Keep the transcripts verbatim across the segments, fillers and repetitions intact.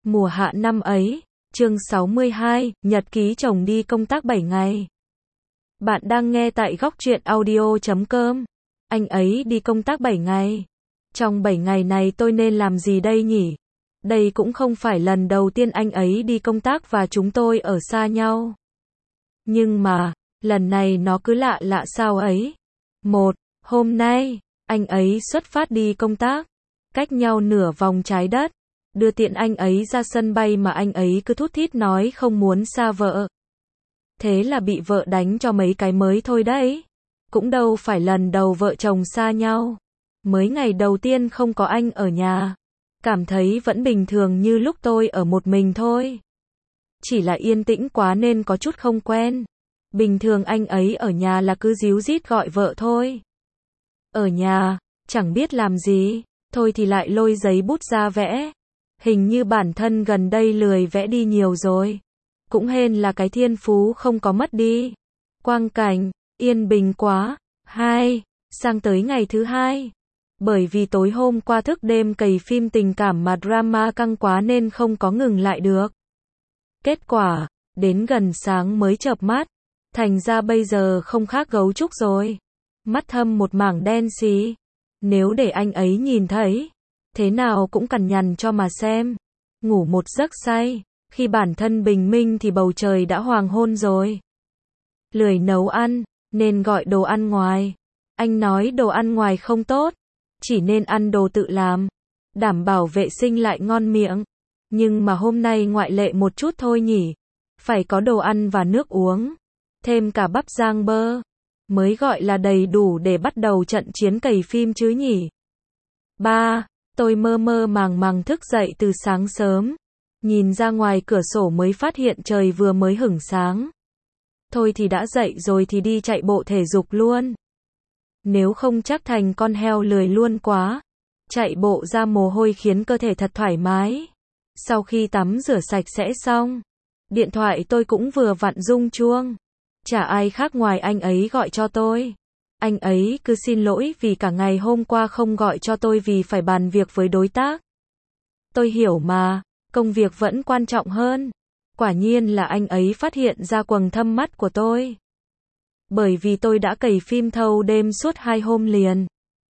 Mùa hạ năm ấy, chương sáu mươi hai, nhật ký chồng đi công tác bảy ngày. Bạn đang nghe tại góc truyện audio chấm com. Anh ấy đi công tác bảy ngày. Trong bảy ngày này tôi nên làm gì đây nhỉ? Đây cũng không phải lần đầu tiên anh ấy đi công tác và chúng tôi ở xa nhau. Nhưng mà, lần này nó cứ lạ lạ sao ấy. Một, hôm nay, anh ấy xuất phát đi công tác, cách nhau nửa vòng trái đất. Đưa tiện anh ấy ra sân bay mà anh ấy cứ thút thít nói không muốn xa vợ. Thế là bị vợ đánh cho mấy cái mới thôi đấy. Cũng đâu phải lần đầu vợ chồng xa nhau. Mới ngày đầu tiên không có anh ở nhà. Cảm thấy vẫn bình thường như lúc tôi ở một mình thôi. Chỉ là yên tĩnh quá nên có chút không quen. Bình thường anh ấy ở nhà là cứ díu dít gọi vợ thôi. Ở nhà, chẳng biết làm gì, thôi thì lại lôi giấy bút ra vẽ. Hình như bản thân gần đây lười vẽ đi nhiều rồi. Cũng hên là cái thiên phú không có mất đi. Quang cảnh, yên bình quá. Hai, sang tới ngày thứ hai. Bởi vì tối hôm qua thức đêm cày phim tình cảm mà drama căng quá nên không có ngừng lại được. Kết quả, đến gần sáng mới chợp mắt. Thành ra bây giờ không khác gấu trúc rồi. Mắt thâm một mảng đen xì. Nếu để anh ấy nhìn thấy, thế nào cũng cằn nhằn cho mà xem. Ngủ một giấc say, khi bản thân bình minh thì bầu trời đã hoàng hôn rồi. Lười nấu ăn, nên gọi đồ ăn ngoài. Anh nói đồ ăn ngoài không tốt, chỉ nên ăn đồ tự làm, đảm bảo vệ sinh lại ngon miệng. Nhưng mà hôm nay ngoại lệ một chút thôi nhỉ. Phải có đồ ăn và nước uống, thêm cả bắp rang bơ, mới gọi là đầy đủ để bắt đầu trận chiến cày phim chứ nhỉ. Ba, tôi mơ mơ màng màng thức dậy từ sáng sớm. Nhìn ra ngoài cửa sổ mới phát hiện trời vừa mới hửng sáng. Thôi thì đã dậy rồi thì đi chạy bộ thể dục luôn. Nếu không chắc thành con heo lười luôn quá. Chạy bộ ra mồ hôi khiến cơ thể thật thoải mái. Sau khi tắm rửa sạch sẽ xong, điện thoại tôi cũng vừa vặn rung chuông. Chả ai khác ngoài anh ấy gọi cho tôi. Anh ấy cứ xin lỗi vì cả ngày hôm qua không gọi cho tôi vì phải bàn việc với đối tác. Tôi hiểu mà, công việc vẫn quan trọng hơn. Quả nhiên là anh ấy phát hiện ra quầng thâm mắt của tôi. Bởi vì tôi đã cày phim thâu đêm suốt hai hôm liền.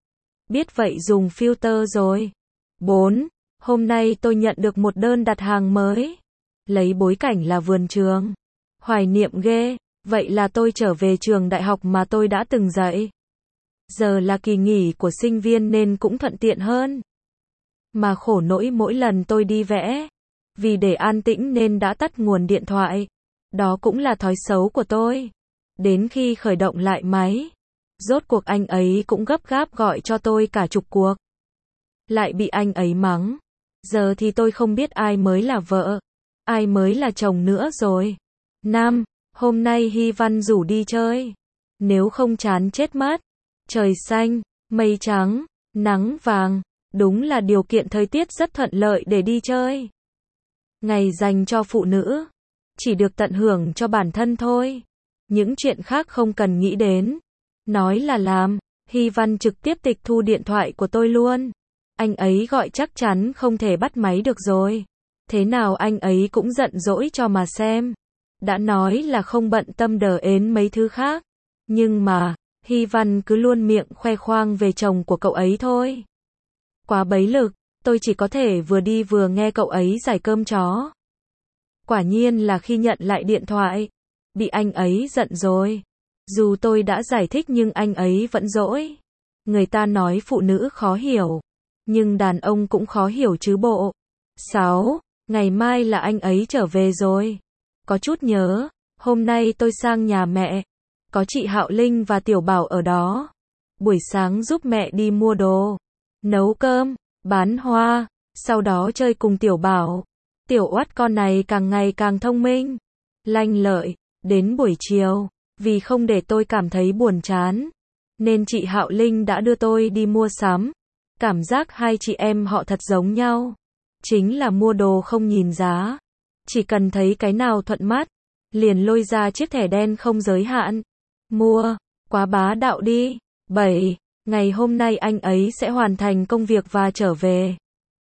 Biết vậy dùng filter rồi. Bốn, hôm nay tôi nhận được một đơn đặt hàng mới. Lấy bối cảnh là vườn trường. Hoài niệm ghê. Vậy là tôi trở về trường đại học mà tôi đã từng dạy. Giờ là kỳ nghỉ của sinh viên nên cũng thuận tiện hơn. Mà khổ nỗi mỗi lần tôi đi vẽ, vì để an tĩnh nên đã tắt nguồn điện thoại. Đó cũng là thói xấu của tôi. Đến khi khởi động lại máy, rốt cuộc anh ấy cũng gấp gáp gọi cho tôi cả chục cuộc. Lại bị anh ấy mắng. Giờ thì tôi không biết ai mới là vợ, ai mới là chồng nữa rồi. Năm, hôm nay Hy Văn rủ đi chơi. Nếu không chán chết mất. Trời xanh, mây trắng, nắng vàng, đúng là điều kiện thời tiết rất thuận lợi để đi chơi. Ngày dành cho phụ nữ, chỉ được tận hưởng cho bản thân thôi. Những chuyện khác không cần nghĩ đến. Nói là làm, Hy Văn trực tiếp tịch thu điện thoại của tôi luôn. Anh ấy gọi chắc chắn không thể bắt máy được rồi. Thế nào anh ấy cũng giận dỗi cho mà xem. Đã nói là không bận tâm đờ ến mấy thứ khác. Nhưng mà, Hy Văn cứ luôn miệng khoe khoang về chồng của cậu ấy thôi. Quá bấy lực, tôi chỉ có thể vừa đi vừa nghe cậu ấy giải cơm chó. Quả nhiên là khi nhận lại điện thoại, bị anh ấy giận rồi. Dù tôi đã giải thích nhưng anh ấy vẫn dỗi. Người ta nói phụ nữ khó hiểu, nhưng đàn ông cũng khó hiểu chứ bộ. Sáu, ngày mai là anh ấy trở về rồi. Có chút nhớ, hôm nay tôi sang nhà mẹ. Có chị Hạo Linh và Tiểu Bảo ở đó. Buổi sáng giúp mẹ đi mua đồ, nấu cơm, bán hoa, sau đó chơi cùng Tiểu Bảo. Tiểu Oát con này càng ngày càng thông minh, lanh lợi. Đến buổi chiều, vì không để tôi cảm thấy buồn chán, nên chị Hạo Linh đã đưa tôi đi mua sắm. Cảm giác hai chị em họ thật giống nhau. Chính là mua đồ không nhìn giá. Chỉ cần thấy cái nào thuận mắt, liền lôi ra chiếc thẻ đen không giới hạn. Mua, quá bá đạo đi. Bảy, ngày hôm nay anh ấy sẽ hoàn thành công việc và trở về.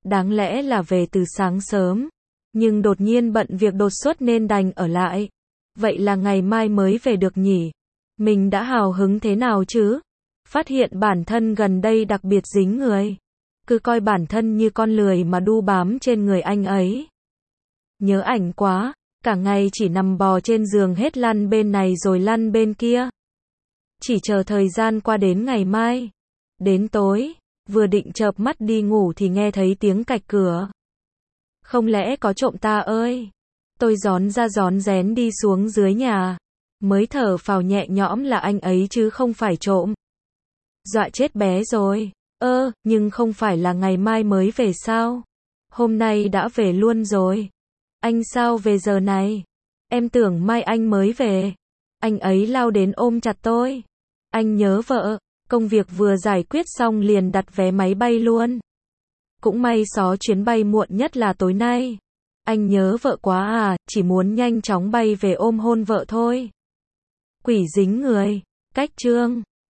Đáng lẽ là về từ sáng sớm, nhưng đột nhiên bận việc đột xuất nên đành ở lại. Vậy là ngày mai mới về được nhỉ? Mình đã hào hứng thế nào chứ? Phát hiện bản thân gần đây đặc biệt dính người. Cứ coi bản thân như con lười mà đu bám trên người anh ấy. Nhớ ảnh quá, cả ngày chỉ nằm bò trên giường hết lăn bên này rồi lăn bên kia. Chỉ chờ thời gian qua đến ngày mai. Đến tối, vừa định chợp mắt đi ngủ thì nghe thấy tiếng cạch cửa. Không lẽ có trộm ta ơi? Tôi rón ra rón rén đi xuống dưới nhà. Mới thở phào nhẹ nhõm là anh ấy chứ không phải trộm. Dọa chết bé rồi. Ơ, nhưng không phải là ngày mai mới về sao? Hôm nay đã về luôn rồi. Anh sao về giờ này? Em tưởng mai anh mới về. Anh ấy lao đến ôm chặt tôi. Anh nhớ vợ, công việc vừa giải quyết xong liền đặt vé máy bay luôn. Cũng may xó chuyến bay muộn nhất là tối nay. Anh nhớ vợ quá à, chỉ muốn nhanh chóng bay về ôm hôn vợ thôi. Quỷ dính người. Cách chương